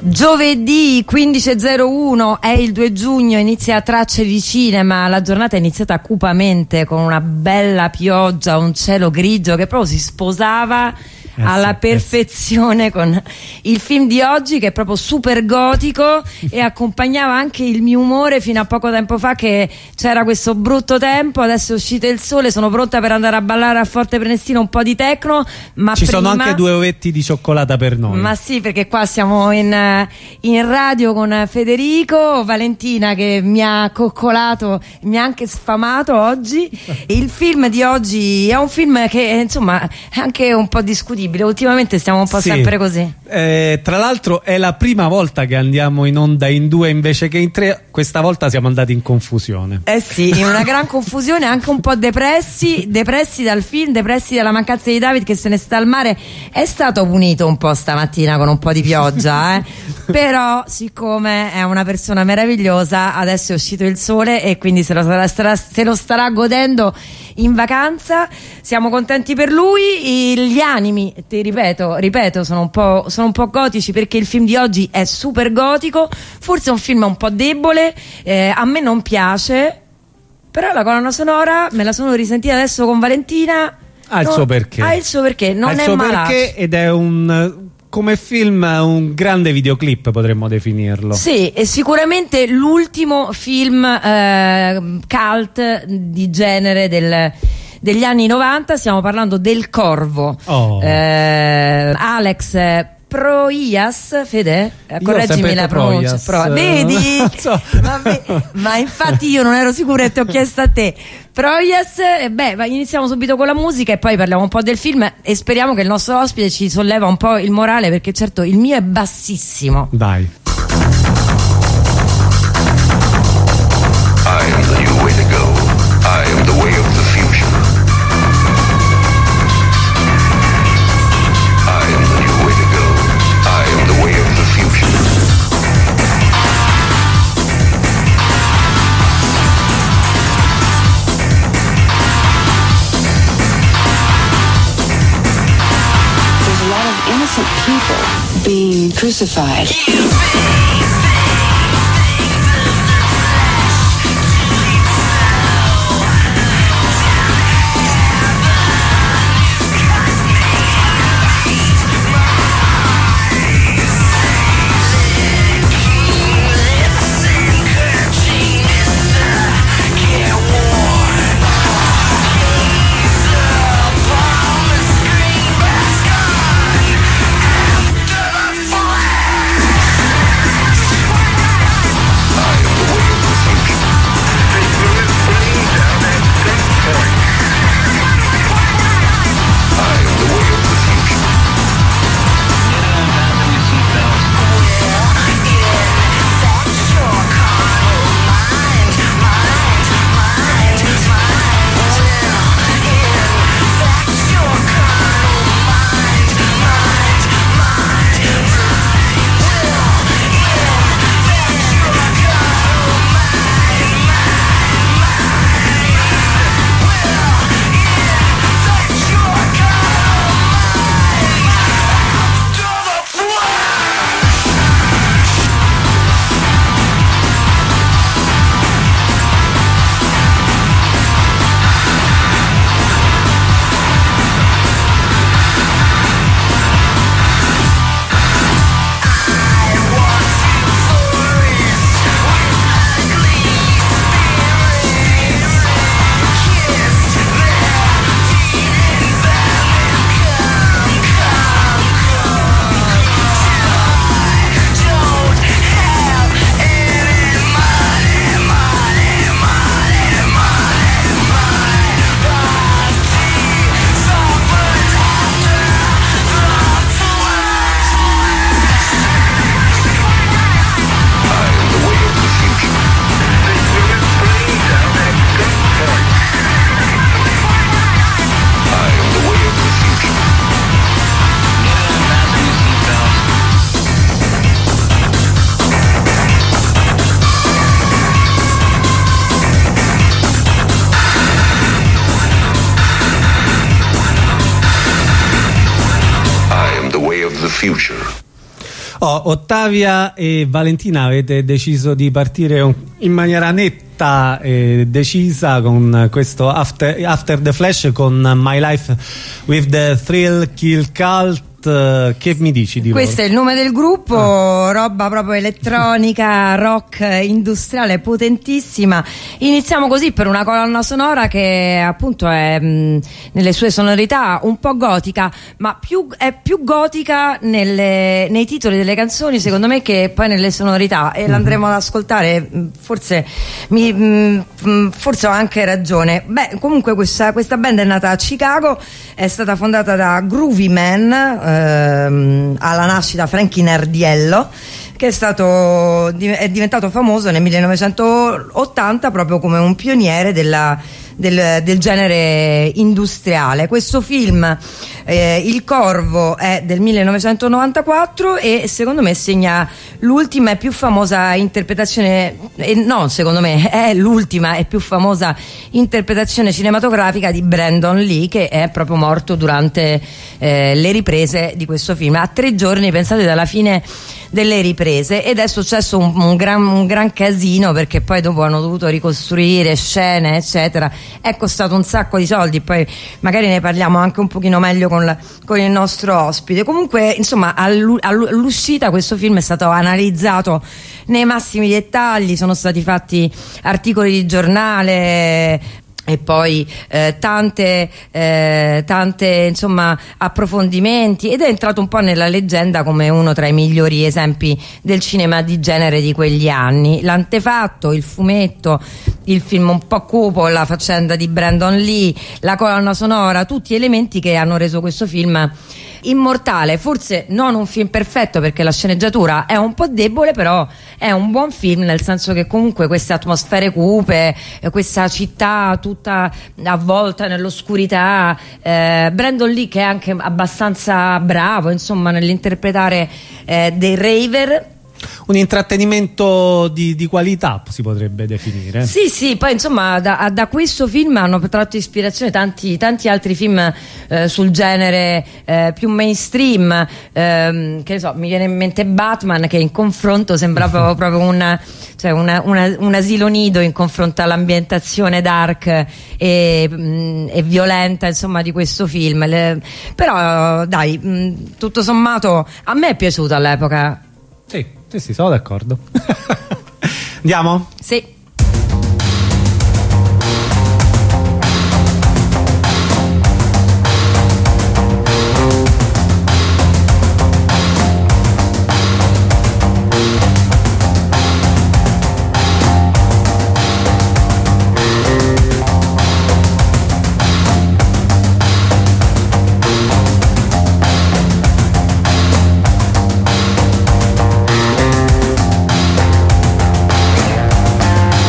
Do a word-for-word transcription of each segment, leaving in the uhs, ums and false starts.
Giovedì quindici e zero uno è il due giugno, inizia Tracce di Cinema. La giornata è iniziata cupamente con una bella pioggia, un cielo grigio che proprio si sposava Eh alla sì, perfezione eh sì. con il film di oggi, che è proprio super gotico e accompagnava anche il mio umore fino a poco tempo fa, che c'era questo brutto tempo. Adesso è uscito il sole, sono pronta per andare a ballare a Forte Prenestina un po' di techno, ma ci prima... sono anche due ovetti di cioccolata per noi. Ma sì, perché qua siamo in, in radio con Federico, Valentina che mi ha coccolato, mi ha anche sfamato oggi. Il film di oggi è un film che insomma è anche un po' discutibile. Ultimamente stiamo un po' Sì. sempre così. Eh, tra l'altro è la prima volta che andiamo in onda in due invece che in tre. Questa volta siamo andati in confusione. Eh sì, in una gran confusione, anche un po' depressi, depressi dal film, depressi dalla mancanza di David che se ne sta al mare. È stato punito un po' stamattina con un po' di pioggia, eh? Però siccome è una persona meravigliosa, adesso è uscito il sole e quindi se lo starà, starà, se lo starà godendo in vacanza. Siamo contenti per lui. Gli animi, ti ripeto, ripeto, sono un po', sono un po' gotici, perché il film di oggi è super gotico. Forse è un film un po' debole, eh, a me non piace, però la colonna sonora me la sono risentita adesso con Valentina. Ha il non, suo perché. Ha il suo perché, non ha il è suo malaccio. perché ed è un, come film, un grande videoclip, potremmo definirlo. Sì, è sicuramente l'ultimo film eh, cult di genere del, degli anni novanta. Stiamo parlando del Corvo. Oh. eh, Alex Proias, Fede, correggimi la pronuncia. Pro, vedi? So. Vabbè, ma infatti io non ero sicura e ti ho chiesto a te. Proias, eh, beh, iniziamo subito con la musica e poi parliamo un po' del film e speriamo che il nostro ospite ci solleva un po' il morale, perché certo il mio è bassissimo. Dai. I am the new way to go. I am the way of the future. I am the new way to go. I am the way of the future. There's a lot of innocent people being crucified. Oh, Ottavia e Valentina, avete deciso di partire un- in maniera netta e decisa con questo After, After the Flash, con My Life with the Thrill Kill Cult. Che mi dici di Questo loro? è il nome del gruppo, ah. roba proprio elettronica, rock industriale potentissima. Iniziamo così per una colonna sonora che appunto è mh, nelle sue sonorità un po' gotica, ma più, è più gotica nelle, nei titoli delle canzoni secondo me che poi nelle sonorità, e l'andremo ad ascoltare. Forse, mi, mh, forse ho anche ragione. Beh, comunque questa, questa band è nata a Chicago, è stata fondata da Groovy Man, Ehm, alla nascita Frankie Nardiello, che è stato è diventato famoso nel millenovecentottanta proprio come un pioniere della, del, del genere industriale. Questo film, eh, Il Corvo, è del millenovecentonovantaquattro e secondo me segna l'ultima e più famosa interpretazione, e no, secondo me è l'ultima e più famosa interpretazione cinematografica di Brandon Lee, che è proprio morto durante eh, le riprese di questo film, a tre giorni, pensate, dalla fine delle riprese, ed è successo un, un, gran, un gran casino, perché poi dopo hanno dovuto ricostruire scene eccetera, è costato un sacco di soldi, poi magari ne parliamo anche un pochino meglio con, la, con il nostro ospite. Comunque insomma all'uscita questo film è stato analizzato nei massimi dettagli, sono stati fatti articoli di giornale e poi eh, tante eh, tante insomma approfondimenti, ed è entrato un po' nella leggenda come uno tra i migliori esempi del cinema di genere di quegli anni. L'antefatto, il fumetto, il film un po' cupo, la faccenda di Brandon Lee, la colonna sonora, tutti elementi che hanno reso questo film immortale. Forse non un film perfetto, perché la sceneggiatura è un po' debole, però è un buon film, nel senso che comunque queste atmosfere cupe, questa città tutta avvolta nell'oscurità, eh, Brandon Lee che è anche abbastanza bravo insomma nell'interpretare eh, dei raver. Un intrattenimento di, di qualità si potrebbe definire. Sì, sì, poi insomma da, da questo film hanno tratto ispirazione tanti, tanti altri film eh, sul genere eh, più mainstream, ehm, che ne so, mi viene in mente Batman, che in confronto sembra proprio, proprio una, cioè una, una, un asilo nido in confronto all'ambientazione dark e, mh, e violenta insomma di questo film. Le, però dai, mh, tutto sommato a me è piaciuto all'epoca. Sì, sì, sì, sono d'accordo. Andiamo? Sì. I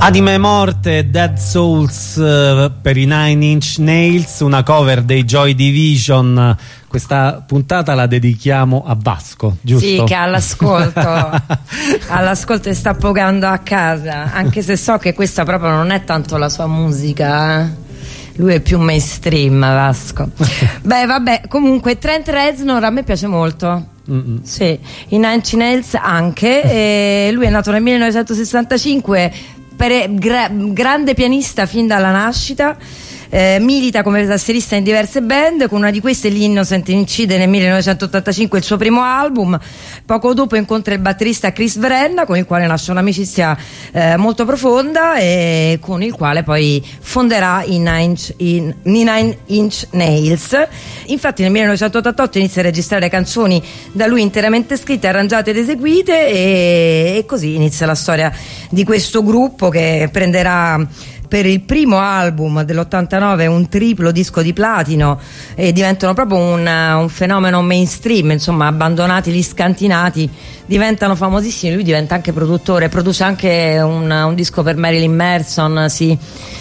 Anime Morte, Dead Souls uh, per i Nine Inch Nails, una cover dei Joy Division. Questa puntata la dedichiamo a Vasco, giusto? Sì, che all'ascolto all'ascolto e sta pogando a casa, anche se so che questa proprio non è tanto la sua musica, eh? Lui è più mainstream, Vasco. Beh, vabbè, comunque Trent Reznor a me piace molto. Mm-mm. Sì, i Nine Inch Nails anche. E lui è nato nel millenovecentosessantacinque, per, gra, grande pianista fin dalla nascita. Eh, milita come tastierista in diverse band, con una di queste l'Innocent incide nel millenovecentottantacinque il suo primo album. Poco dopo incontra il batterista Chris Vrenna, con il quale nasce un'amicizia eh, molto profonda e con il quale poi fonderà i Nine Inch, i Nine Inch Nails. Infatti nel millenovecentottantotto inizia a registrare canzoni da lui interamente scritte, arrangiate ed eseguite, e, e così inizia la storia di questo gruppo che prenderà per il primo album dell'ottantanove un triplo disco di platino e diventano proprio un, un fenomeno mainstream, insomma, abbandonati gli scantinati, diventano famosissimi. Lui diventa anche produttore, produce anche un, un disco per Marilyn Manson, si,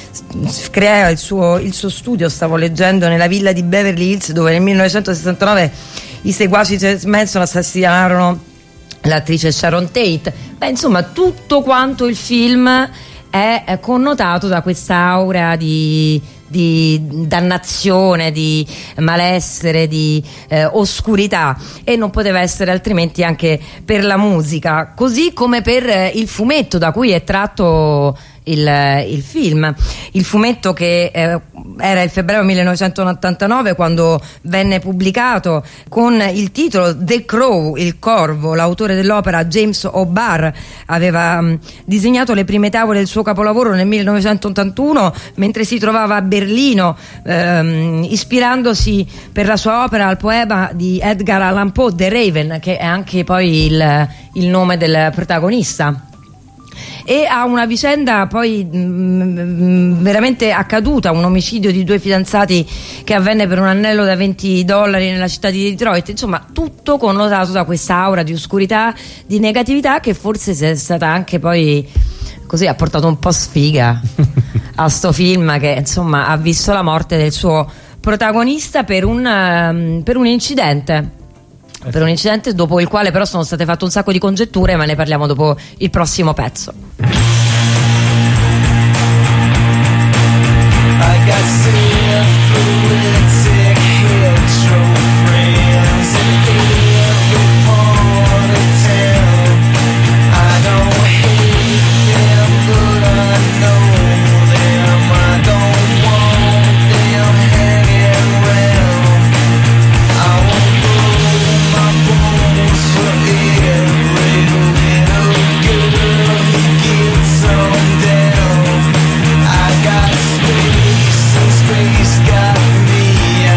si crea il suo, il suo studio, stavo leggendo, nella villa di Beverly Hills, dove nel millenovecentosessantanove i seguaci di Manson assassinarono l'attrice Sharon Tate. Beh, insomma, tutto quanto il film è connotato da questa aura di, di dannazione, di malessere, di eh, oscurità, e non poteva essere altrimenti anche per la musica, così come per eh, il fumetto da cui è tratto il, il film. Il fumetto che eh, era il febbraio millenovecentottantanove quando venne pubblicato con il titolo The Crow, il corvo. L'autore dell'opera, James O'Barr, aveva mh, disegnato le prime tavole del suo capolavoro nel millenovecentottantuno mentre si trovava a Berlino, ehm, ispirandosi per la sua opera al poema di Edgar Allan Poe, The Raven, che è anche poi il, il nome del protagonista. E ha una vicenda poi mh, veramente accaduta, un omicidio di due fidanzati che avvenne per un anello da venti dollari nella città di Detroit. Insomma, tutto connotato da questa aura di oscurità, di negatività, che forse è stata anche poi così, ha portato un po' sfiga a sto film, che insomma ha visto la morte del suo protagonista per un, um, per un incidente per un incidente dopo il quale però sono state fatte un sacco di congetture, ma ne parliamo dopo il prossimo pezzo. Space got me.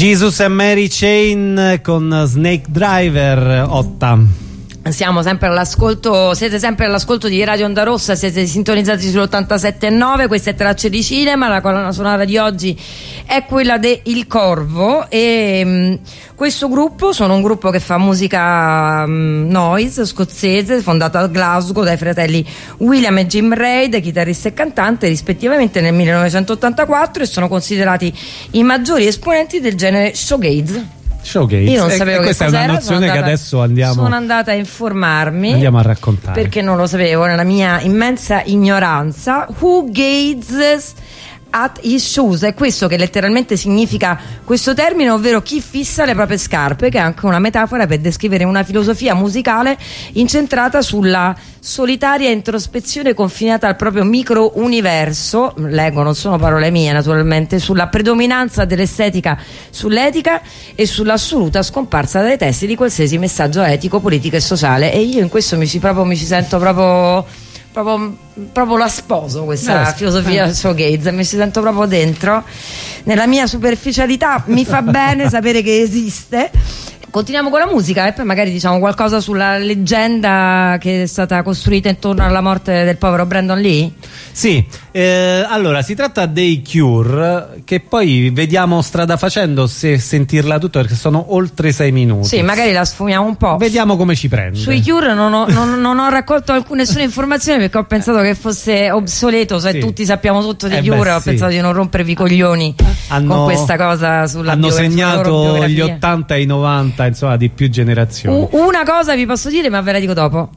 Jesus and Mary Chain con Snake Driver. Otta. Siamo sempre all'ascolto, siete sempre all'ascolto di Radio Onda Rossa, siete sintonizzati sull'ottantasette e nove, questa è Tracce di Cinema, la colonna sonora di oggi è quella de Il Corvo e mh, questo gruppo sono un gruppo che fa musica mh, noise scozzese, fondato a Glasgow dai fratelli William e Jim Reid, chitarrista e cantante rispettivamente nel millenovecentottantaquattro, e sono considerati i maggiori esponenti del genere shoegaze. Showgaze. Io non sapevo e che questa cos'era, è una nozione che adesso andiamo sono andata a informarmi, andiamo a raccontare, perché non lo sapevo nella mia immensa ignoranza. Who gazes at his shoes, è questo che letteralmente significa questo termine, ovvero chi fissa le proprie scarpe, che è anche una metafora per descrivere una filosofia musicale incentrata sulla solitaria introspezione confinata al proprio micro universo, leggo, non sono parole mie naturalmente, sulla predominanza dell'estetica sull'etica e sull'assoluta scomparsa dai testi di qualsiasi messaggio etico, politico e sociale. E io in questo mi ci, proprio, mi ci sento proprio Proprio, proprio la sposo questa eh, filosofia eh. shoegaze, mi ci sento proprio dentro nella mia superficialità, mi fa bene sapere che esiste. Continuiamo con la musica e poi magari diciamo qualcosa sulla leggenda che è stata costruita intorno alla morte del povero Brandon Lee. Sì, eh, allora si tratta dei Cure, che poi vediamo strada facendo se sentirla tutta, perché sono oltre sei minuti. Sì, magari la sfumiamo un po'. Vediamo come ci prende. Sui Cure non ho, non, non ho raccolto alcune nessuna informazione, perché ho pensato che fosse obsoleto, se sì. tutti sappiamo tutto di eh Cure, beh, ho sì. pensato di non rompervi i coglioni hanno, con questa cosa sulla hanno bio, segnato gli ottanta e i novanta, insomma, di più generazioni. U- una cosa vi posso dire, ma ve la dico dopo.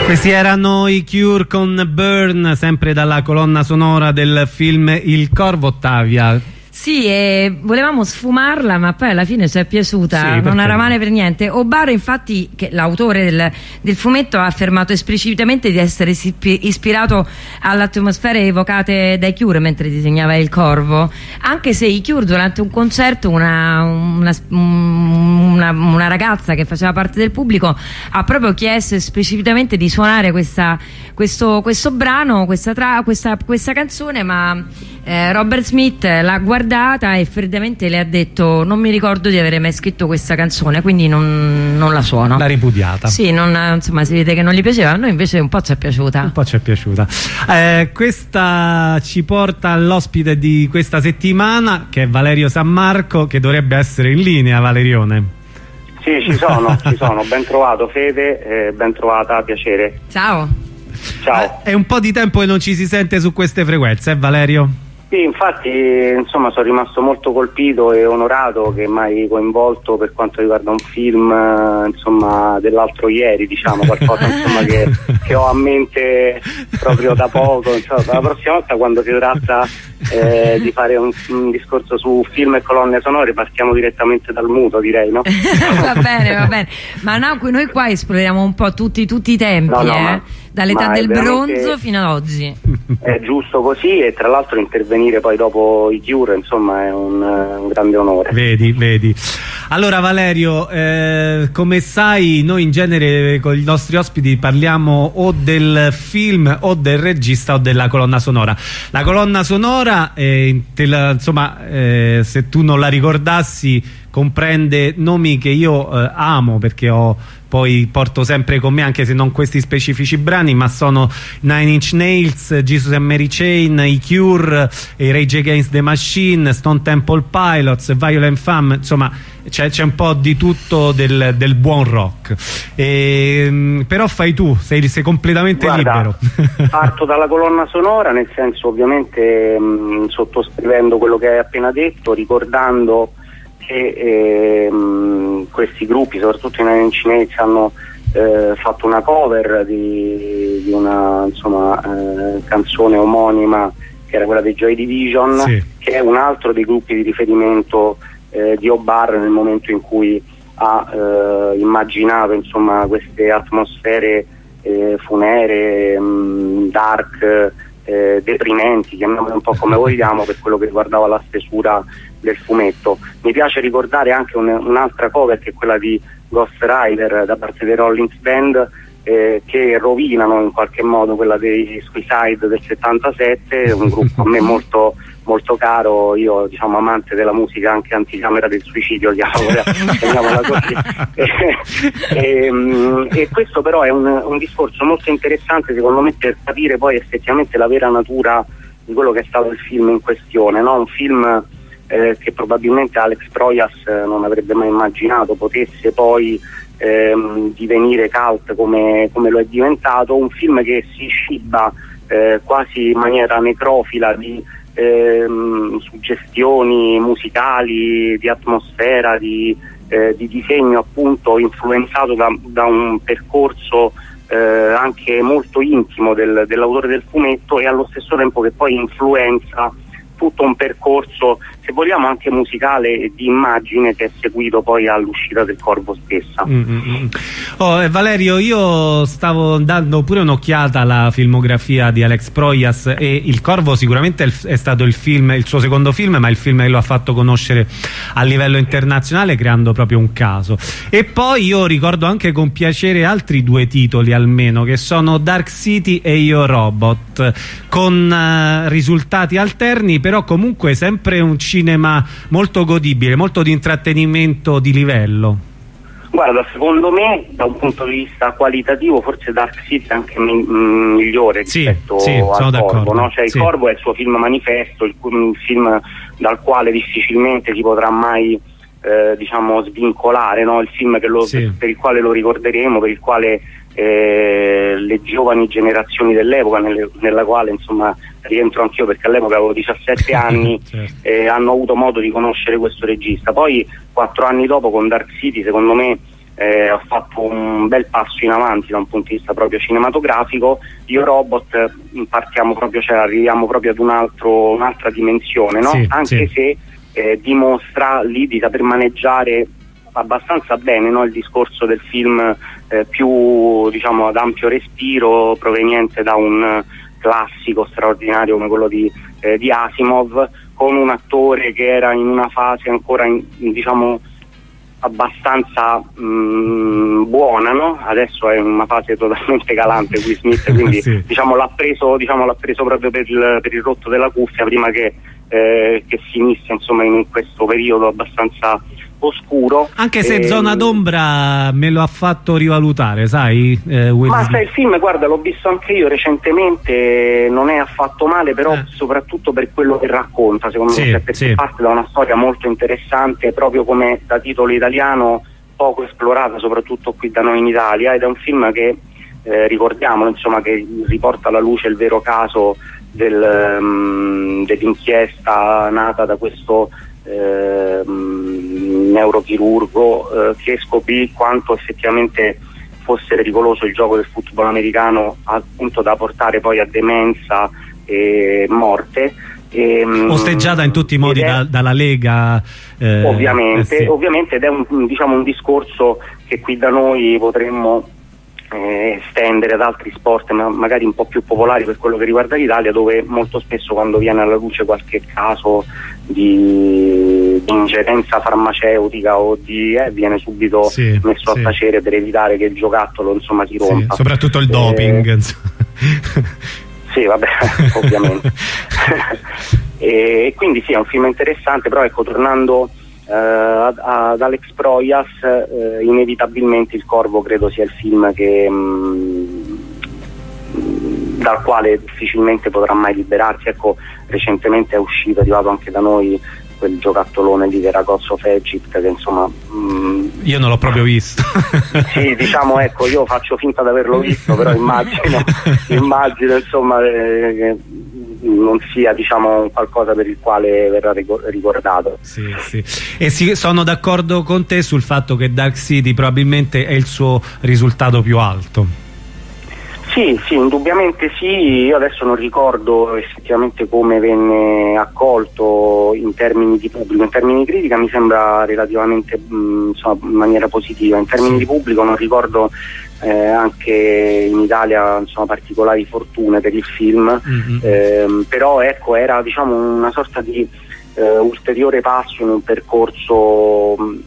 Questi erano i Cure con Burn, sempre dalla colonna sonora del film Il Corvo. Ottavia. Sì, e volevamo sfumarla, ma poi alla fine ci è piaciuta, sì, non era no? male per niente. O'Barr, infatti, che l'autore del, del fumetto, ha affermato esplicitamente di essere ispirato alle atmosfere evocate dai Cure mentre disegnava Il Corvo, anche se i Cure durante un concerto, una, una, una, una ragazza che faceva parte del pubblico ha proprio chiesto esplicitamente di suonare questa, questo, questo brano, questa, tra, questa, questa canzone, ma eh, Robert Smith l'ha guardata e freddamente le ha detto: non mi ricordo di avere mai scritto questa canzone, quindi non, non la suono. L'ha ripudiata. Sì, non, insomma, si vede che non gli piaceva. A noi invece un po' ci è piaciuta. Un po' ci è piaciuta. Eh, questa ci porta all'ospite di questa settimana, che è Valerio Sammarco, che dovrebbe essere in linea. Valerione. Sì, ci sono, ci sono. Ben trovato Fede, eh, ben trovata, piacere. Ciao. Ciao. Eh, è un po' di tempo che non ci si sente su queste frequenze, eh Valerio? Sì, infatti, insomma, sono rimasto molto colpito e onorato che mi hai coinvolto per quanto riguarda un film, eh, insomma, dell'altro ieri, diciamo, qualcosa insomma, che, che ho a mente proprio da poco. Insomma, la prossima volta, quando si tratta eh, di fare un, un discorso su film e colonne sonore, partiamo direttamente dal muto, direi, no? Va bene, va bene. Ma no, noi qua esploriamo un po' tutti, tutti i tempi, no, no, eh? ma, dall'età ma del veramente... bronzo fino ad oggi. È giusto così, e tra l'altro intervenire poi dopo i Cure, insomma, è un, un grande onore. Vedi, vedi. Allora Valerio, eh, come sai, noi in genere con i nostri ospiti parliamo o del film o del regista o della colonna sonora. La colonna sonora, eh, te la, insomma, eh, se tu non la ricordassi, comprende nomi che io eh, amo, perché ho poi porto sempre con me, anche se non questi specifici brani, ma sono Nine Inch Nails, Jesus and Mary Chain, i Cure, i Rage Against the Machine, Stone Temple Pilots, Violent Femmes, insomma c'è un po' di tutto del, del buon rock. E, però fai tu, sei, sei completamente Guarda, libero. Parto dalla colonna sonora, nel senso, ovviamente mh, sottoscrivendo quello che hai appena detto, ricordando che ehm, questi gruppi, soprattutto i Nine Inch Nails, hanno eh, fatto una cover di, di una, insomma, eh, canzone omonima, che era quella dei Joy Division, sì, che è un altro dei gruppi di riferimento eh, di O'Barr nel momento in cui ha eh, immaginato, insomma, queste atmosfere eh, funeree, mh, dark, eh, deprimenti, chiamiamole un po' come vogliamo, per quello che riguardava la stesura del fumetto. Mi piace ricordare anche un, un'altra cover, che è quella di Ghost Rider da parte dei Rollins Band, eh, che rovinano in qualche modo quella dei Suicide del settantasette, un gruppo a me molto molto caro, io, diciamo, amante della musica anche anticamera del suicidio, chiamiamola così. e, e, e questo però è un, un discorso molto interessante, secondo me, per capire poi effettivamente la vera natura di quello che è stato il film in questione, no? Un film eh, che probabilmente Alex Proyas eh, non avrebbe mai immaginato potesse poi ehm, divenire cult come, come lo è diventato, un film che si sciba eh, quasi in maniera necrofila di Ehm, suggestioni musicali, di atmosfera, di, eh, di disegno, appunto, influenzato da, da un percorso eh, anche molto intimo del, dell'autore del fumetto, e allo stesso tempo che poi influenza tutto un percorso, se vogliamo anche musicale e di immagine, che è seguito poi all'uscita del Corvo stessa. Mm -hmm. Oh, eh, Valerio, io stavo dando pure un'occhiata alla filmografia di Alex Proyas, e Il Corvo sicuramente è stato il film, il suo secondo film, ma il film che lo ha fatto conoscere a livello internazionale, creando proprio un caso. E poi io ricordo anche con piacere altri due titoli almeno, che sono Dark City e Io Robot, con uh, risultati alterni, però comunque sempre un cinema molto godibile, molto di intrattenimento di livello. Guarda, secondo me, da un punto di vista qualitativo, forse Dark City è anche mi migliore rispetto sì, sì, al Corvo, no? Cioè, sì. Il Corvo è il suo film manifesto, il, il film dal quale difficilmente si potrà mai eh, diciamo svincolare, no? Il film che lo, sì. per, per il quale lo ricorderemo, per il quale eh, le giovani generazioni dell'epoca, nelle, nella quale, insomma, rientro anch'io, perché all'epoca avevo diciassette anni, certo. eh, hanno avuto modo di conoscere questo regista. Poi quattro anni dopo, con Dark City, secondo me eh, ha fatto un bel passo in avanti da un punto di vista proprio cinematografico. Io Robot eh, partiamo proprio, cioè arriviamo proprio ad un altro, un'altra dimensione, no? Sì, anche sì. se eh, dimostra lì di saper maneggiare abbastanza bene, no? Il discorso del film eh, più, diciamo, ad ampio respiro, proveniente da un classico straordinario come quello di, eh, di Asimov, con un attore che era in una fase ancora in, diciamo abbastanza mh, buona, no? Adesso è in una fase totalmente calante Will Smith, quindi sì. diciamo l'ha preso, diciamo, l'ha preso proprio per il, per il rotto della cuffia prima che, eh, che finisse, insomma, in questo periodo abbastanza oscuro. Anche se e, Zona d'ombra me lo ha fatto rivalutare, sai? Eh, Will ma Smith. sai, il film, guarda, l'ho visto anche io recentemente, non è affatto male, però eh. soprattutto per quello che racconta, secondo sì, me, cioè, perché sì. parte da una storia molto interessante, proprio come da titolo italiano, poco esplorata soprattutto qui da noi in Italia, ed è un film che eh, ricordiamolo, insomma, che riporta alla luce il vero caso del, um, dell'inchiesta nata da questo eh, neurochirurgo eh, che scoprì quanto effettivamente fosse pericoloso il gioco del football americano, appunto da portare poi a demenza e morte. E, osteggiata in tutti i modi è, da, dalla Lega, eh, ovviamente, eh sì. ovviamente, ed è un, diciamo, un discorso che qui da noi potremmo eh, estendere ad altri sport, ma magari un po' più popolari per quello che riguarda l'Italia, dove molto spesso quando viene alla luce qualche caso di, di ingerenza farmaceutica o di eh, viene subito sì, messo sì. a tacere per evitare che il giocattolo, insomma, si rompa. Sì, soprattutto il doping, eh, insomma. Sì, vabbè, ovviamente. E quindi sì, è un film interessante, però ecco, tornando uh, ad, ad Alex Proyas, uh, inevitabilmente Il Corvo credo sia il film che mh, dal quale difficilmente potrà mai liberarsi. Ecco, recentemente è uscito, è arrivato anche da noi quel giocattolone di The Gods of Egypt, che insomma mh, io non l'ho proprio visto. sì, diciamo, ecco, io faccio finta di averlo visto, però immagino immagino insomma eh, che non sia, diciamo, qualcosa per il quale verrà ricordato. Sì, sì. E sì, sono d'accordo con te sul fatto che Dark City probabilmente è il suo risultato più alto. Sì, sì, indubbiamente sì. Io adesso non ricordo effettivamente come venne accolto in termini di pubblico. In termini di critica mi sembra relativamente mh, insomma, in maniera positiva. In termini sì. di pubblico non ricordo eh, anche in Italia, insomma, particolari fortune per il film, mm-hmm. eh, però ecco, era, diciamo, una sorta di eh, ulteriore passo in un percorso mh,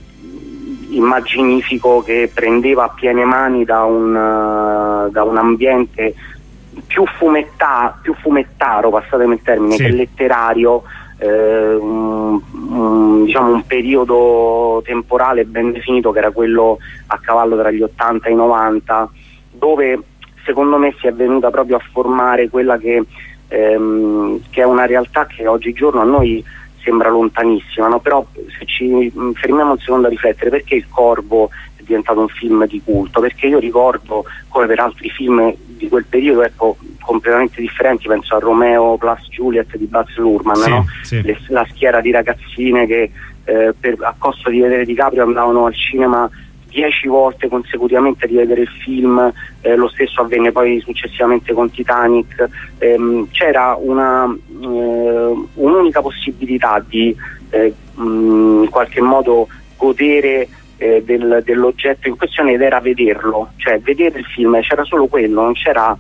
immaginifico che prendeva a piene mani da un, uh, da un ambiente più, fumetta, più fumettaro, passatemi il termine, sì. che letterario, eh, un, un, diciamo un periodo temporale ben definito che era quello a cavallo tra gli ottanta e i novanta, dove secondo me si è venuta proprio a formare quella che, ehm, che è una realtà che oggigiorno a noi sembra lontanissima, no? Però se ci fermiamo un secondo a riflettere, perché Il Corvo è diventato un film di culto? Perché io ricordo, come per altri film di quel periodo, ecco, completamente differenti, penso a Romeo plus Juliet di Baz Luhrmann, sì, no? sì. Le, la schiera di ragazzine che eh, per, a costo di vedere DiCaprio andavano al cinema dieci volte consecutivamente a rivedere il film, eh, lo stesso avvenne poi successivamente con Titanic. Ehm, c'era una eh, un'unica possibilità di eh, mh, in qualche modo godere eh, del, dell'oggetto in questione, ed era vederlo, cioè vedere il film. C'era solo quello, non c'era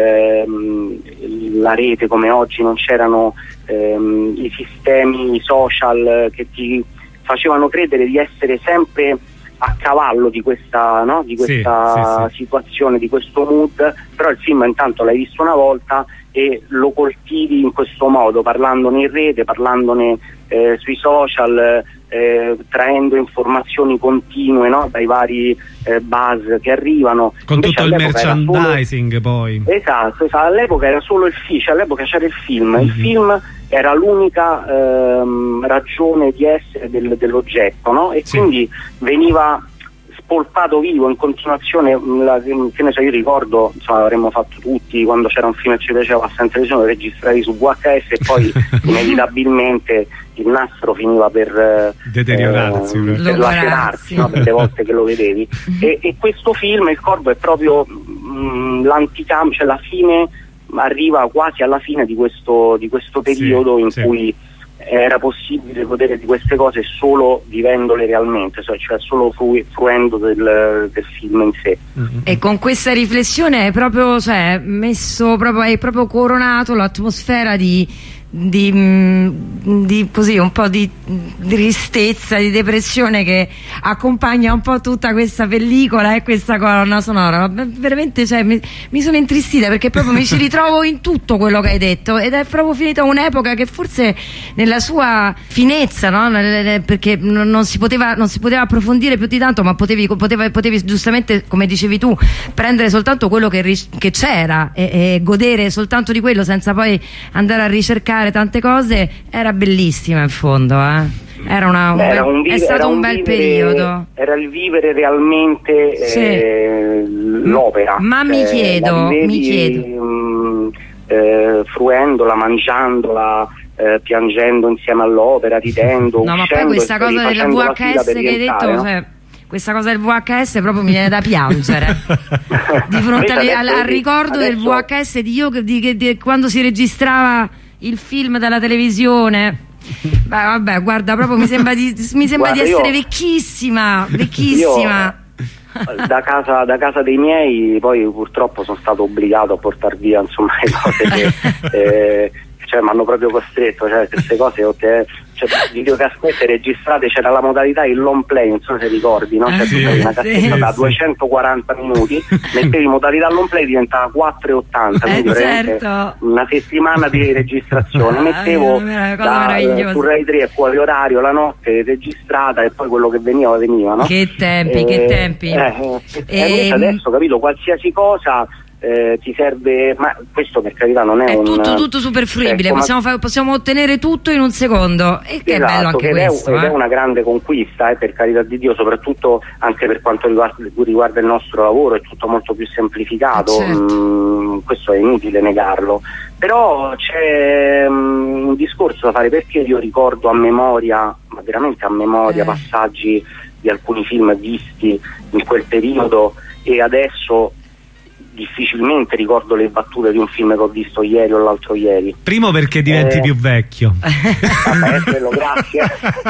ehm, la rete come oggi, non c'erano ehm, i sistemi social che ti facevano credere di essere sempre a cavallo di questa, no? di questa sì, sì, sì. situazione, di questo mood. Però il film intanto l'hai visto una volta e lo coltivi in questo modo, parlandone in rete, parlandone eh, sui social, eh, traendo informazioni continue, no? dai vari eh, buzz che arrivano. Con Invece tutto il merchandising solo... poi. Esatto, esatto, all'epoca era solo il film, cioè all'epoca c'era il film, mm-hmm. il film era l'unica ehm, ragione di essere del, dell'oggetto, no? E sì. quindi veniva polpato vivo in continuazione. La, che ne so, io ricordo, insomma, l'avremmo fatto tutti quando c'era un film che ci piaceva abbastanza, televisione, registrati su V H S e poi inevitabilmente il nastro finiva per deteriorarsi, eh, per lacerarsi, no? Per le volte che lo vedevi. e, e questo film, Il Corvo, è proprio mh, l'anticampo, cioè la fine, arriva quasi alla fine di questo, di questo periodo sì, in sì. cui era possibile godere di queste cose solo vivendole realmente, cioè, cioè solo fru- fruendo del, del film in sé. E con questa riflessione è proprio, cioè, messo proprio, è proprio coronato l'atmosfera di Di, di così un po' di, di tristezza, di depressione che accompagna un po' tutta questa pellicola e questa colonna sonora. Veramente, cioè, mi, mi sono intristita perché proprio mi ci ritrovo in tutto quello che hai detto, ed è proprio finita un'epoca che forse nella sua finezza, no? Perché non, non, si poteva, non si poteva approfondire più di tanto, ma potevi, poteva, potevi giustamente, come dicevi tu, prendere soltanto quello che, che c'era e, e godere soltanto di quello senza poi andare a ricercare tante cose. Era bellissima in fondo, eh? Era, una, un Beh, era bel, un vive, è stato un, un bel vivere, periodo. Era il vivere realmente sì. eh, l'opera. Ma cioè, mi chiedo, vivevi, mi chiedo. Mh, eh, fruendola, mangiandola, eh, piangendo insieme all'opera, ridendo, no, uscendo, ma poi questa cosa del V H S che hai detto, no? cioè, questa cosa del V H S proprio mi viene da piangere di fronte al, al, al ricordo adesso... del V H S di io di, di, di, quando si registrava il film dalla televisione. Beh, vabbè, guarda, proprio mi sembra di, mi sembra guarda, di essere io, vecchissima, vecchissima. Io, da casa, da casa dei miei, poi purtroppo sono stato obbligato a portare via, insomma, le cose che eh, cioè mi hanno proprio costretto, cioè queste cose, okay, cioè, videocassette registrate, c'era la modalità il long play, non so se ricordi, no? Cioè, sì, tu una cassetta sì, da sì. duecentoquaranta minuti, mettevi modalità long play, diventava quattro e ottanta, eh, quindi certo. una settimana di registrazione, mettevo ah, da, su Rai tre fuori orario la notte registrata e poi quello che veniva veniva, no? Che tempi, eh, che tempi. Eh, eh, e adesso, capito, qualsiasi cosa Eh, ti serve, ma questo per carità non è, è un tutto tutto super fruibile, ecco, possiamo, fa- possiamo ottenere tutto in un secondo, e che esatto, è bello anche ed questo, è, ed eh. è una grande conquista, eh, per carità di Dio, soprattutto anche per quanto riguarda, riguarda il nostro lavoro, è tutto molto più semplificato, eh certo. mm, questo è inutile negarlo, però c'è mm, un discorso da fare, perché io ricordo a memoria, ma veramente a memoria, eh. passaggi di alcuni film visti in quel periodo, e adesso difficilmente ricordo le battute di un film che ho visto ieri o l'altro ieri. Primo perché diventi eh, più vecchio. Vabbè, quello, grazie.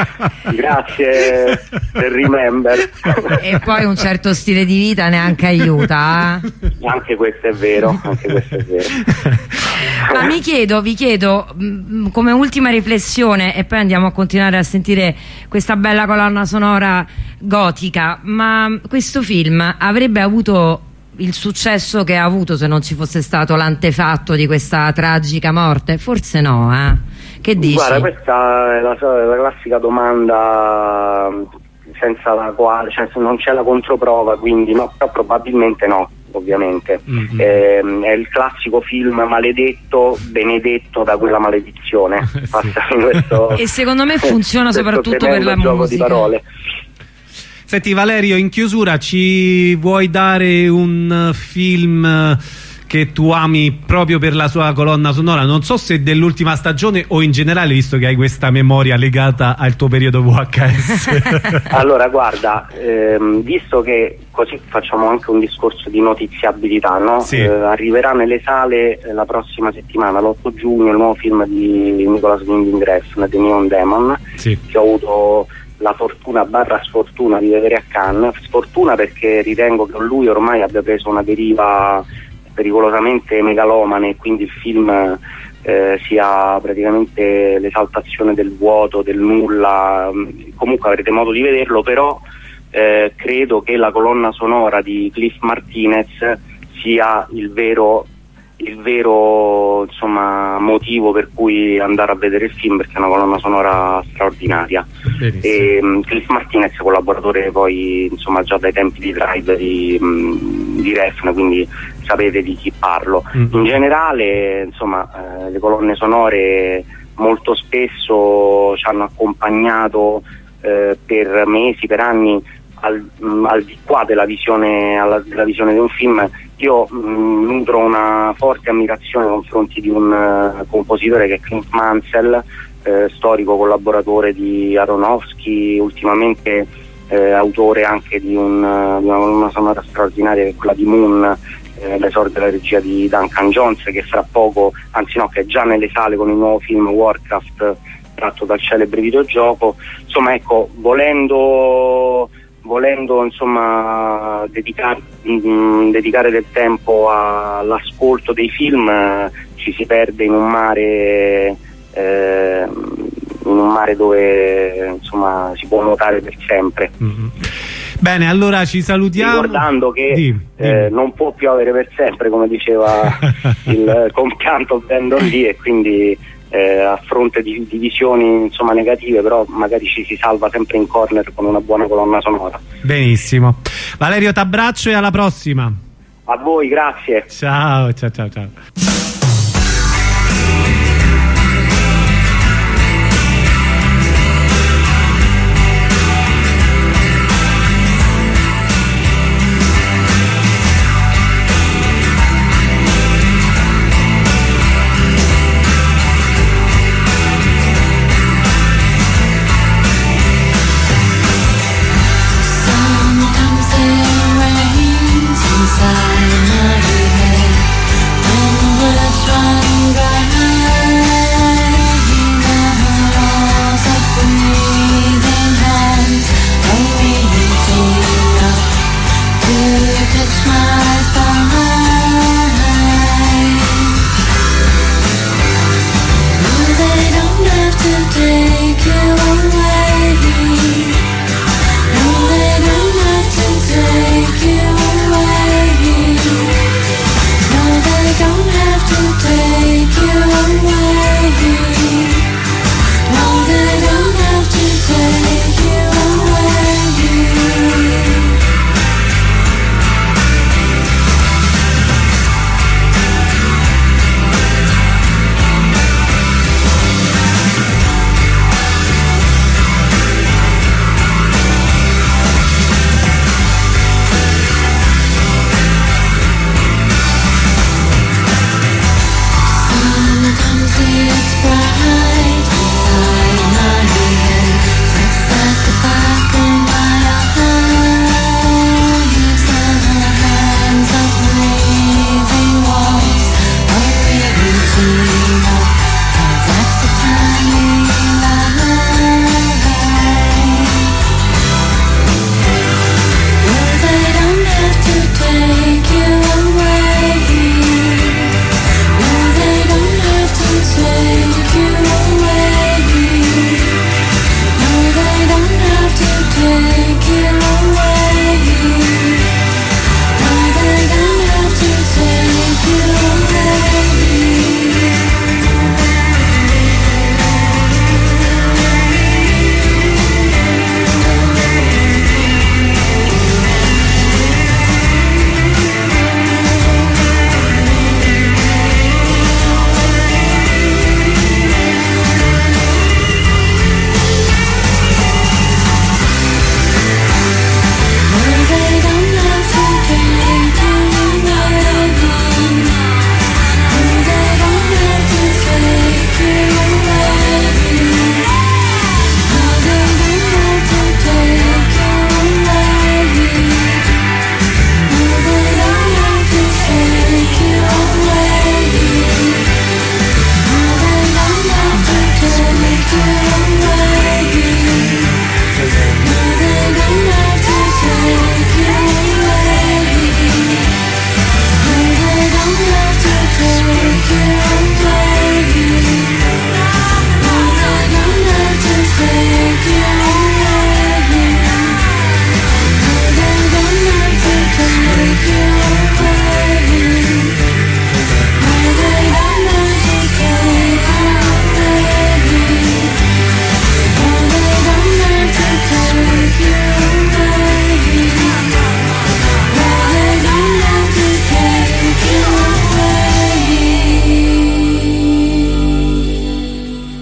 Grazie per remember. E poi un certo stile di vita neanche aiuta, eh? Anche questo è vero, anche questo è vero. Ma mi chiedo, vi chiedo, mh, come ultima riflessione, e poi andiamo a continuare a sentire questa bella colonna sonora gotica, ma questo film avrebbe avuto il successo che ha avuto se non ci fosse stato l'antefatto di questa tragica morte? Forse no, eh? Che dici? Guarda, questa è la, la classica domanda senza la quale, cioè, non c'è la controprova, quindi no, però probabilmente no, ovviamente. Mm-hmm. Eh, è il classico film maledetto, benedetto da quella maledizione. Sì. Questo, e secondo me funziona soprattutto per la gioco musica. Di parole. Senti Valerio, in chiusura ci vuoi dare un film che tu ami proprio per la sua colonna sonora? Non so se dell'ultima stagione o in generale, visto che hai questa memoria legata al tuo periodo V H S. Allora guarda, ehm, visto che così facciamo anche un discorso di notiziabilità, no? Sì. Eh, arriverà nelle sale eh, la prossima settimana, l'otto giugno, il nuovo film di Nicolas Winding Refn, The Neon Demon, sì. che ho avuto la fortuna barra sfortuna di vedere a Cannes. Sfortuna perché ritengo che lui ormai abbia preso una deriva pericolosamente megalomane, quindi il film eh, sia praticamente l'esaltazione del vuoto, del nulla. Comunque avrete modo di vederlo, però eh, credo che la colonna sonora di Cliff Martinez sia il vero il vero insomma motivo per cui andare a vedere il film, perché è una colonna sonora straordinaria. E, um, Cliff Martinez, collaboratore poi insomma già dai tempi di Drive di, um, di Refn, quindi sapete di chi parlo. Mm-hmm. In generale insomma eh, le colonne sonore molto spesso ci hanno accompagnato eh, per mesi, per anni, al, mh, al di qua della visione, alla, della visione di un film. Io mh, nutro una forte ammirazione nei confronti di un uh, compositore che è Clint Mansell, eh, storico collaboratore di Aronofsky, ultimamente eh, autore anche di, un, uh, di una colonna sonora straordinaria che è quella di Moon, eh, l'esordio della regia di Duncan Jones, che fra poco, anzi no, che è già nelle sale con il nuovo film Warcraft tratto dal celebre videogioco. Insomma, ecco, volendo volendo insomma dedicare, mh, dedicare del tempo all'ascolto dei film, eh, ci si perde in un mare eh, in un mare dove insomma si può nuotare per sempre. Mm-hmm. Bene, allora ci salutiamo ricordando che di, eh, non può piovere per sempre, come diceva il compianto Brandon Lee, e quindi Eh, a fronte di, di visioni insomma negative, però magari ci si salva sempre in corner con una buona colonna sonora. Benissimo, Valerio, t'abbraccio e alla prossima. A voi, grazie. Ciao, ciao, ciao, ciao.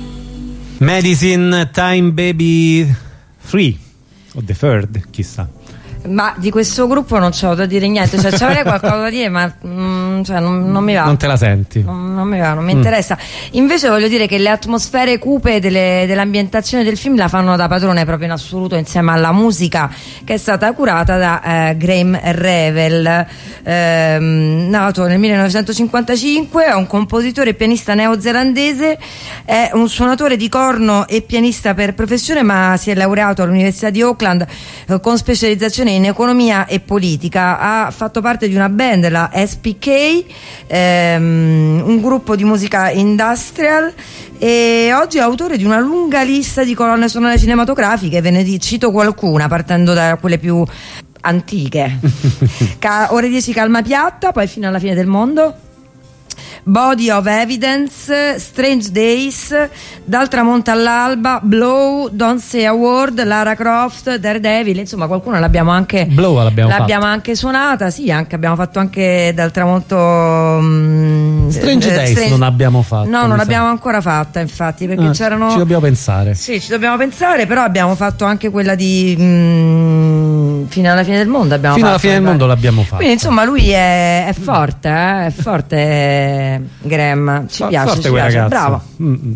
Medicine Time Baby tre o The Third, chissà. Ma di questo gruppo non c'ho da dire niente, cioè c'avrei qualcosa da dire, ma mm, cioè, non, non mi va. Non te la senti? Non, non mi va, non mi Mm. interessa. Invece voglio dire che le atmosfere cupe delle- dell'ambientazione del film la fanno da padrone proprio in assoluto, insieme alla musica che è stata curata da eh, Graham Revel, ehm, nato nel millenovecentocinquantacinque, è un compositore e pianista neozelandese, è un suonatore di corno e pianista per professione, ma si è laureato all'Università di Auckland eh, con specializzazione in economia e politica. Ha fatto parte di una band, la S P K, ehm, un gruppo di musica industrial, e oggi è autore di una lunga lista di colonne sonore cinematografiche. Ve ne di- cito qualcuna partendo da quelle più antiche. Ca- ore dieci Calma piatta, poi Fino alla fine del mondo, Body of Evidence, Strange Days, Dal tramonto all'alba, Blow, Don't Say a Word, Lara Croft, Daredevil. Insomma, qualcuno l'abbiamo anche Blow l'abbiamo l'abbiamo anche suonata, sì, anche abbiamo fatto anche Dal tramonto mm, Strange eh, Days Strange- non abbiamo fatto. No, mi non sa. l'abbiamo ancora fatta, infatti, perché Ah, c'erano Ci dobbiamo pensare. Sì, ci dobbiamo pensare, però abbiamo fatto anche quella di mm, Fino alla fine del mondo abbiamo Fino alla fatto, fine del mi pare. mondo l'abbiamo fatto. Quindi insomma lui è, è forte, eh? È forte Graham, ci Fa- piace, forte ci quel piace, ragazzo. bravo. Mm, mm.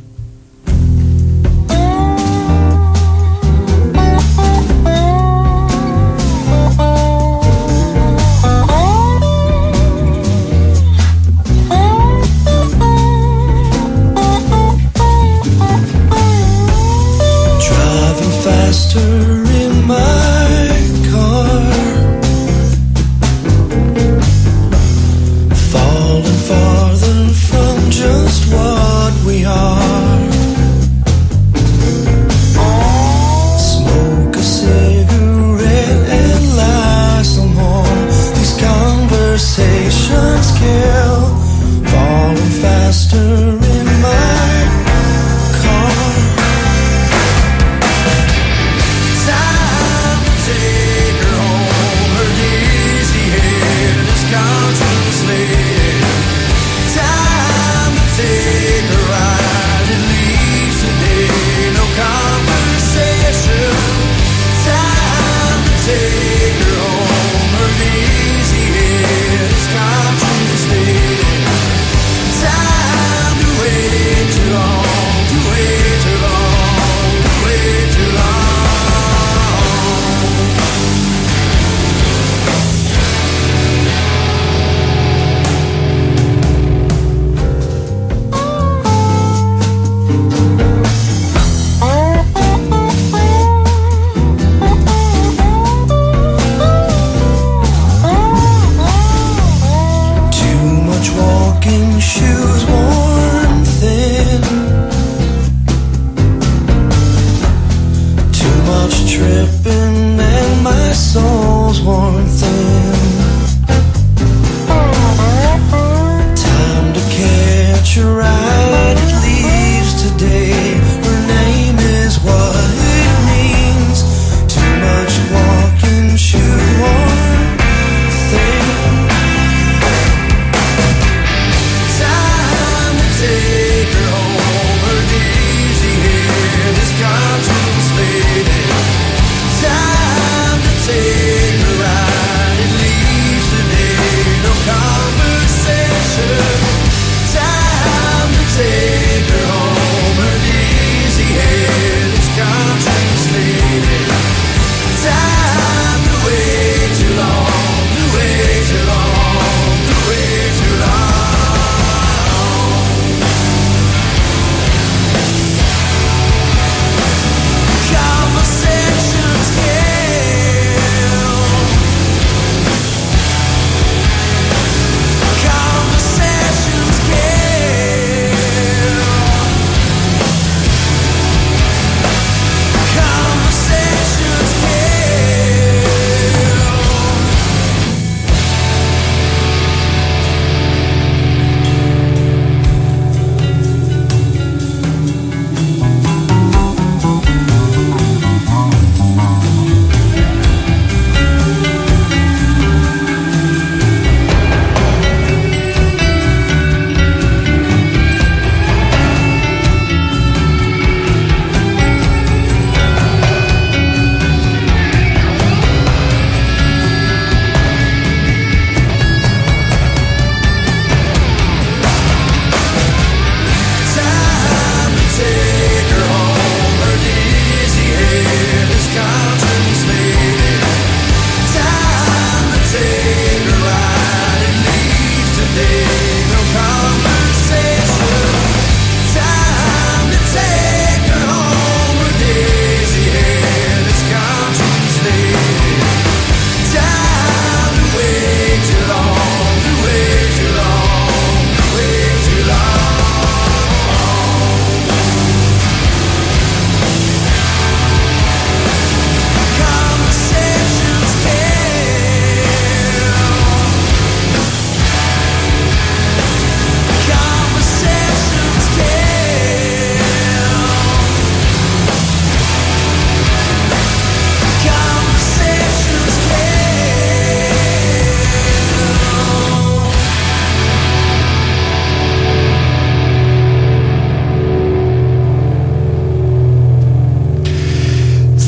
Driving faster in my car, falling farther from just what we are.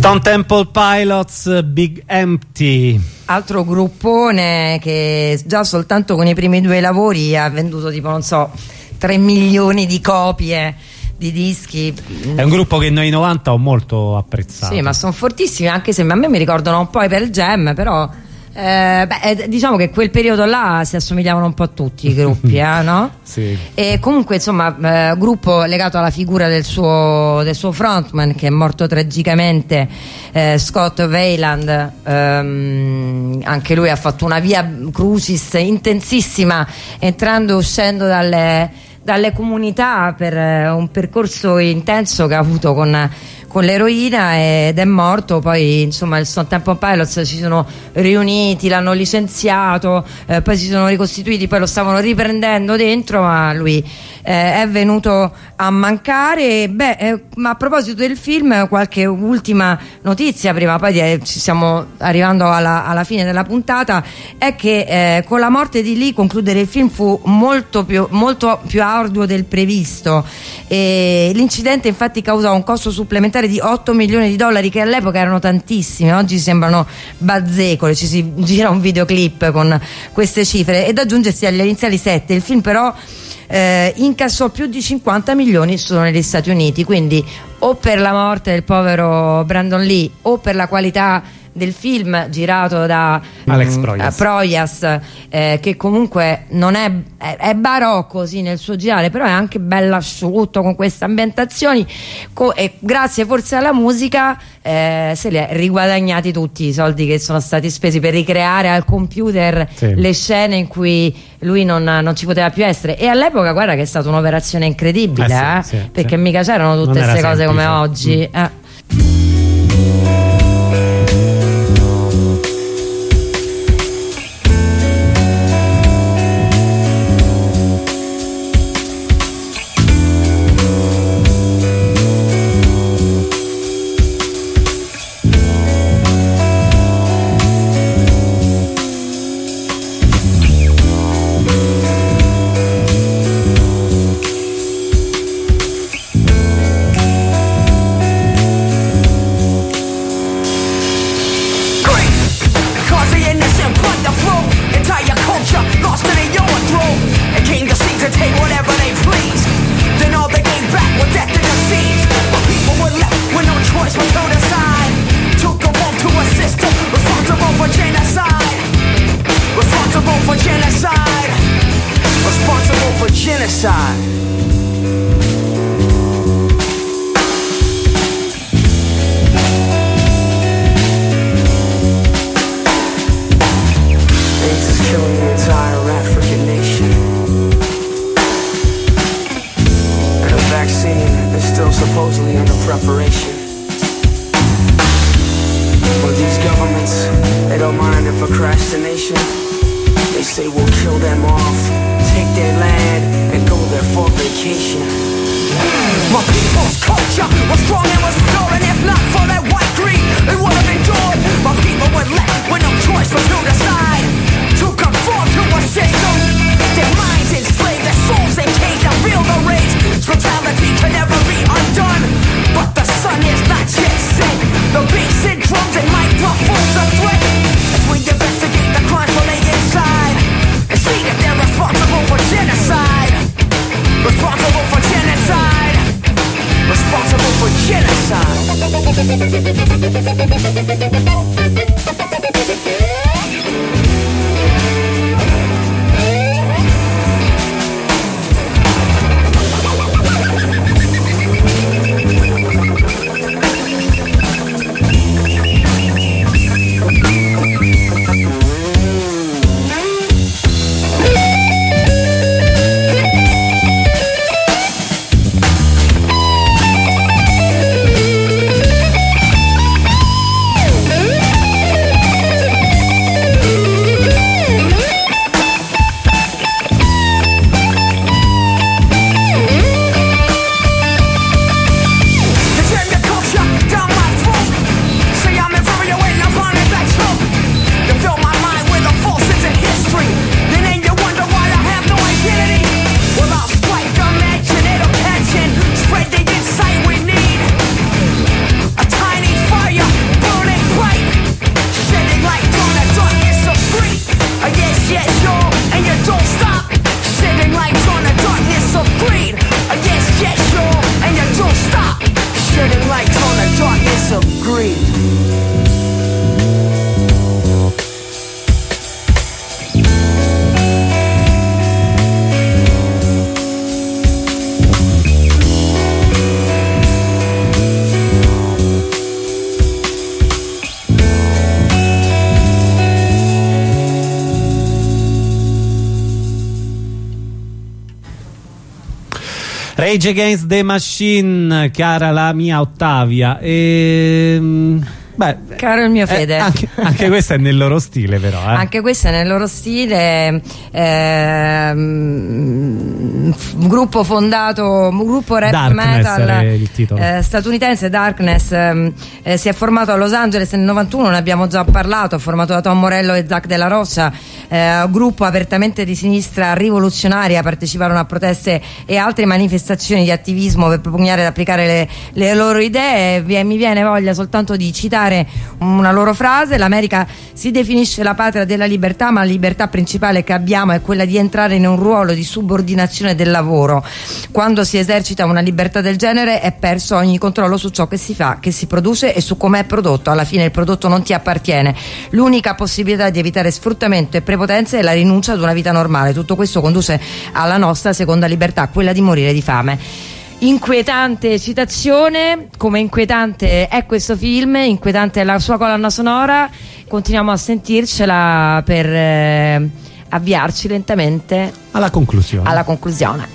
Stone Temple Pilots, Big Empty. Altro gruppone che già soltanto con i primi due lavori ha venduto tipo, non so, tre milioni di copie di dischi. È un gruppo che noi novanta ho molto apprezzato. Sì, ma sono fortissimi, anche se a me mi ricordano un po' i Pearl Jam, però eh, beh, diciamo che quel periodo là si assomigliavano un po' a tutti i gruppi, eh, no? Sì. E comunque insomma eh, gruppo legato alla figura del suo, del suo frontman, che è morto tragicamente, eh, Scott Weiland. ehm, anche lui ha fatto una via crucis intensissima, entrando e uscendo dalle, dalle comunità, per eh, un percorso intenso che ha avuto con con l'eroina, ed è morto. Poi insomma il Stone Temple Pilots si sono riuniti, l'hanno licenziato, eh, poi si sono ricostituiti, poi lo stavano riprendendo dentro, ma lui eh, è venuto a mancare. Beh, eh, ma a proposito del film, qualche ultima notizia prima poi di, eh, ci stiamo arrivando alla, alla fine della puntata, è che eh, con la morte di Lee concludere il film fu molto più, molto più arduo del previsto, e l'incidente infatti causò un costo supplementare di otto milioni di dollari, che all'epoca erano tantissimi, oggi sembrano bazzecole. Ci si gira un videoclip con queste cifre, ed aggiungersi agli iniziali sette. Il film però eh, incassò più di cinquanta milioni solo negli Stati Uniti, quindi o per la morte del povero Brandon Lee o per la qualità del film girato da Alex mh, Proyas, Proyas eh, che comunque non è, è, è barocco sì, nel suo girare, però è anche bello asciutto, con queste ambientazioni, co- e grazie forse alla musica eh, se li ha riguadagnati tutti i soldi che sono stati spesi per ricreare al computer, sì, le scene in cui lui non, non ci poteva più essere. E all'epoca guarda che è stata un'operazione incredibile, eh, sì, eh, sì, perché sì, mica c'erano tutte queste cose semplice, come oggi. mm. eh. Woo! Rage Against the Machine, cara la mia Ottavia. E, beh, caro il mio Fede, eh, anche, anche questo è nel loro stile, però. Eh. Anche questo è nel loro stile. Ehm, un gruppo fondato, un gruppo rap Darkness metal il titolo. eh, statunitense, Darkness, ehm, eh, si è formato a Los Angeles nel novantuno, ne abbiamo già parlato, formato da Tom Morello e Zach Della Rocha, eh, gruppo apertamente di sinistra rivoluzionaria, parteciparono a proteste e altre manifestazioni di attivismo per propugnare ed applicare le, le loro idee. Vi- mi viene voglia soltanto di citare una loro frase: l'America si definisce la patria della libertà, ma la libertà principale che abbiamo è quella di entrare in un ruolo di subordinazione del lavoro. Quando si esercita una libertà del genere è perso ogni controllo su ciò che si fa, che si produce e su come è prodotto. Alla fine il prodotto non ti appartiene. L'unica possibilità di evitare sfruttamento e prepotenza è la rinuncia ad una vita normale. Tutto questo conduce alla nostra seconda libertà, quella di morire di fame. Inquietante citazione, come inquietante è questo film, inquietante è la sua colonna sonora. Continuiamo a sentircela per eh, avviarci lentamente Alla conclusione. alla conclusione.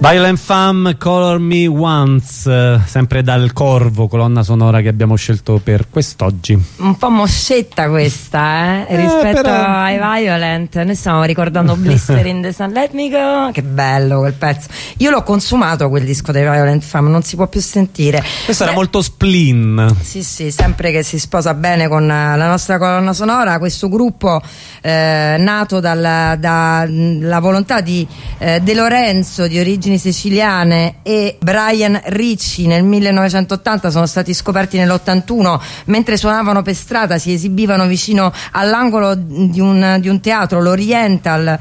Violent Femmes, Color Me Once, eh, sempre dal Corvo, colonna sonora che abbiamo scelto per quest'oggi. Un po' moscetta questa, eh, eh rispetto però... ai Violent. Noi stiamo ricordando Blister in the Sun, Let Me Go. Che bello quel pezzo. Io l'ho consumato quel disco dei Violent Femmes, non si può più sentire. Questo Beh, era molto spleen. Sì, sì, sempre che si sposa bene con la nostra colonna sonora. Questo gruppo eh, nato dalla da, la volontà di eh, De Lorenzo, di origini siciliane, e Brian Ricci nel millenovecentottanta, sono stati scoperti nell'ottantuno mentre suonavano per strada, si esibivano vicino all'angolo di un, di un teatro, l'Oriental,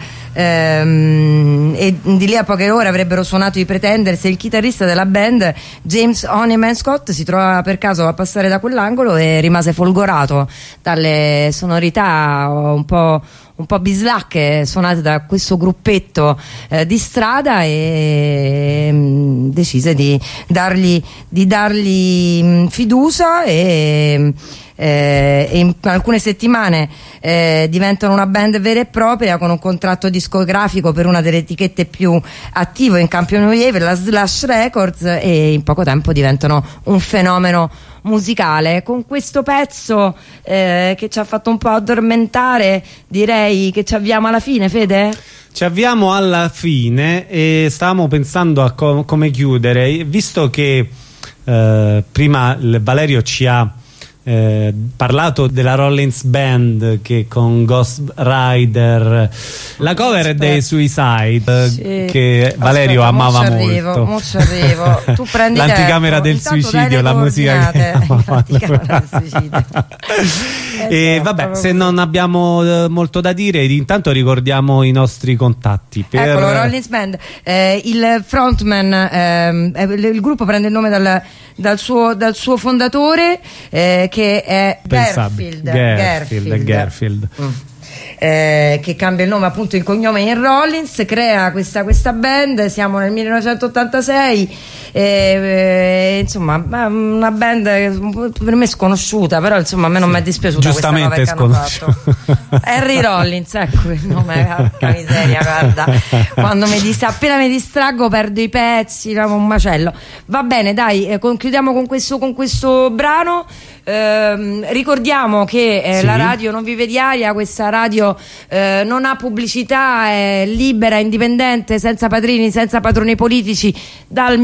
ehm, e di lì a poche ore avrebbero suonato i Pretenders, e il chitarrista della band, James Honeyman Scott, si trovava per caso a passare da quell'angolo e rimase folgorato dalle sonorità un po' un po' bislacche suonate da questo gruppetto eh, di strada, e mh, decise di dargli, di dargli mh, fiducia, e, eh, e in alcune settimane eh, diventano una band vera e propria, con un contratto discografico per una delle etichette più attive in campo New Wave, la Slash Records, e in poco tempo diventano un fenomeno musicale. Con questo pezzo eh, che ci ha fatto un po' addormentare, direi che ci avviamo alla fine, Fede? Ci avviamo alla fine e stavamo pensando a co come chiudere, visto che eh, prima Valerio ci ha Eh, parlato della Rollins Band, che con Ghost Rider, la cover Aspetta. dei Suicide, sì. che Valerio Aspetta, amava mo arrivo, molto. mo ci arrivo. Tu prendi l'anticamera del Intanto suicidio, la musica che l'anticamera del suicidio. E Esatto, vabbè, se non abbiamo eh, molto da dire, intanto ricordiamo i nostri contatti per... Eccolo, Rollins Band. Eh, il frontman, ehm, il, il gruppo prende il nome dal, dal, suo, dal suo fondatore, eh, che è Pensabile. Garfield, Garfield, Garfield. Garfield. Mm. Eh, che cambia il nome appunto in cognome in Rollins, crea questa, questa band. Siamo nel millenovecentottantasei, eh, eh, insomma una band per me sconosciuta, però insomma a me non mi è dispiaciuta giustamente questa cover che hanno fatto. Harry Rollins, ecco il nome, porca miseria, guarda, quando mi dis appena mi distraggo perdo i pezzi, un macello. Va bene, dai, eh, concludiamo con questo, con questo brano. Eh, ricordiamo che eh, sì. la radio non vive di aria, questa radio eh, non ha pubblicità, è libera, indipendente, senza padrini, senza padroni politici dal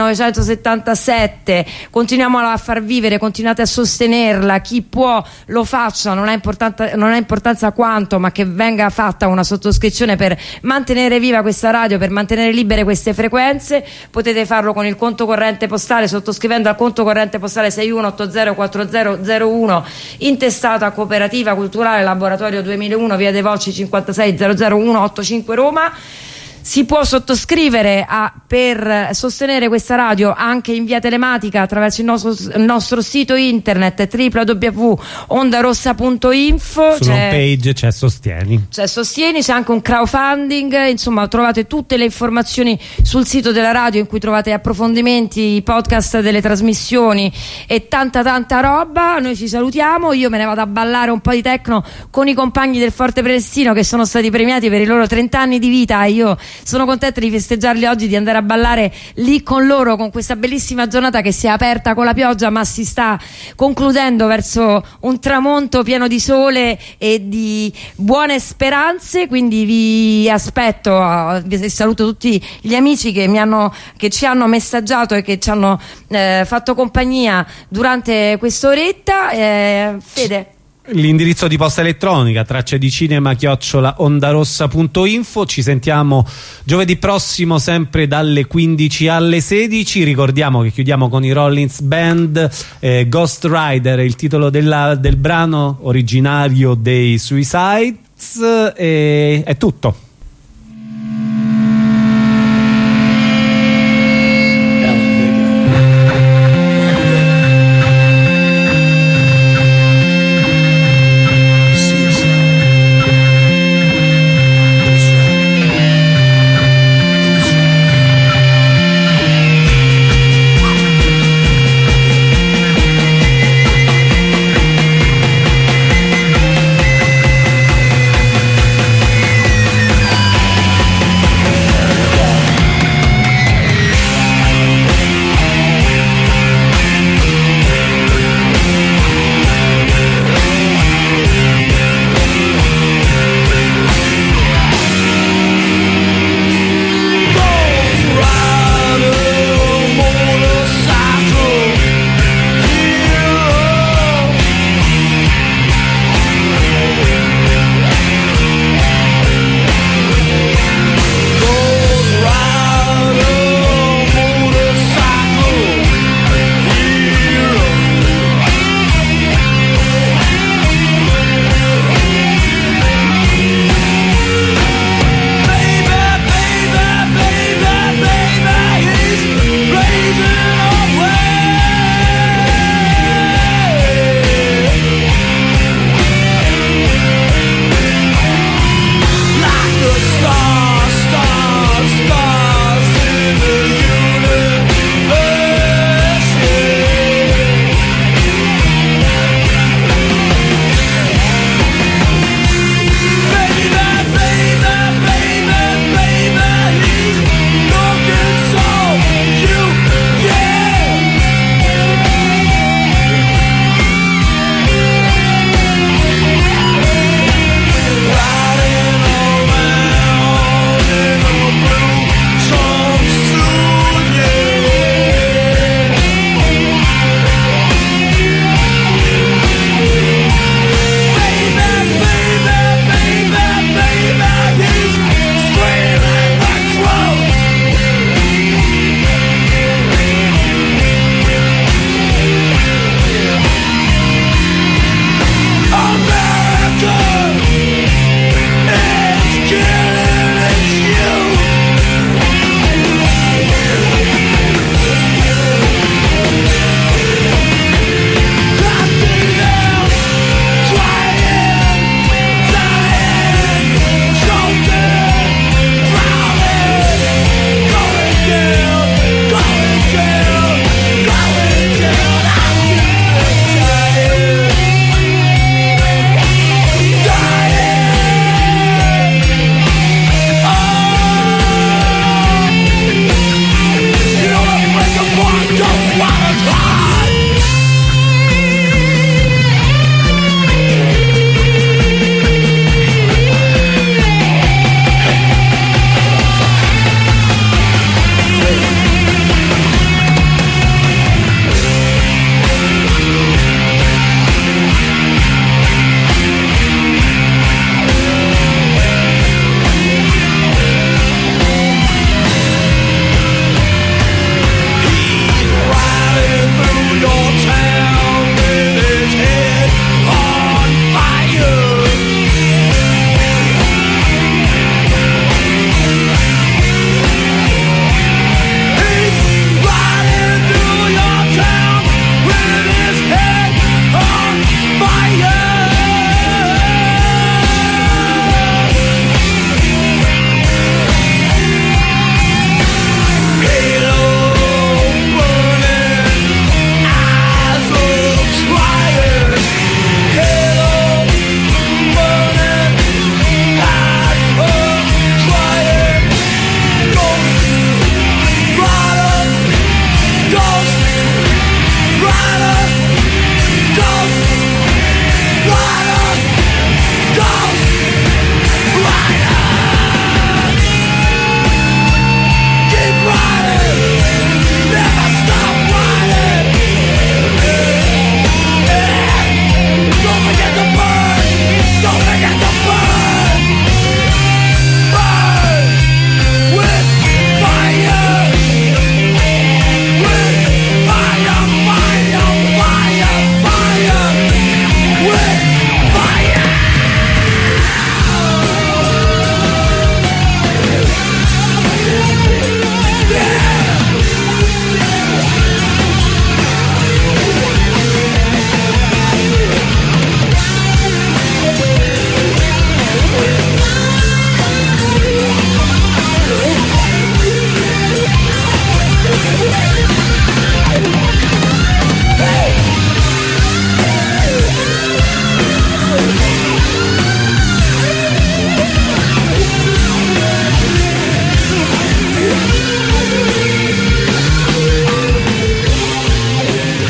millenovecentosettantasette. Continuiamo a far vivere, continuate a sostenerla, chi può lo faccia, non ha importanza, non ha importanza quanto, ma che venga fatta una sottoscrizione per mantenere viva questa radio, per mantenere libere queste frequenze. Potete farlo con il conto corrente postale, sottoscrivendo al conto corrente postale sei uno otto zero quattro zero zero uno, intestato a Cooperativa Culturale Laboratorio duemilauno, via dei Volci cinquantasei zero zero uno ottocinque Roma. Si può sottoscrivere a, per sostenere questa radio anche in via telematica attraverso il nostro, il nostro sito internet w w w punto ondarossa punto info. Sulla page c'è Sostieni. C'è Sostieni, c'è anche un crowdfunding, insomma trovate tutte le informazioni sul sito della radio, in cui trovate approfondimenti, i podcast delle trasmissioni e tanta tanta roba. Noi ci salutiamo, io me ne vado a ballare un po' di techno con i compagni del Forte Prenestina, che sono stati premiati per i loro trenta anni di vita, e io sono contenta di festeggiarli oggi, di andare a ballare lì con loro, con questa bellissima giornata che si è aperta con la pioggia ma si sta concludendo verso un tramonto pieno di sole e di buone speranze. Quindi vi aspetto, vi saluto tutti gli amici che mi hanno, che ci hanno messaggiato e che ci hanno eh, fatto compagnia durante quest'oretta. eh, Fede, l'indirizzo di posta elettronica tracce di cinema chiocciola ondarossa punto info. Ci sentiamo giovedì prossimo sempre dalle quindici alle sedici. Ricordiamo che chiudiamo con i Rollins Band, eh, Ghost Rider è il titolo della, del brano originario dei Suicides, e è tutto.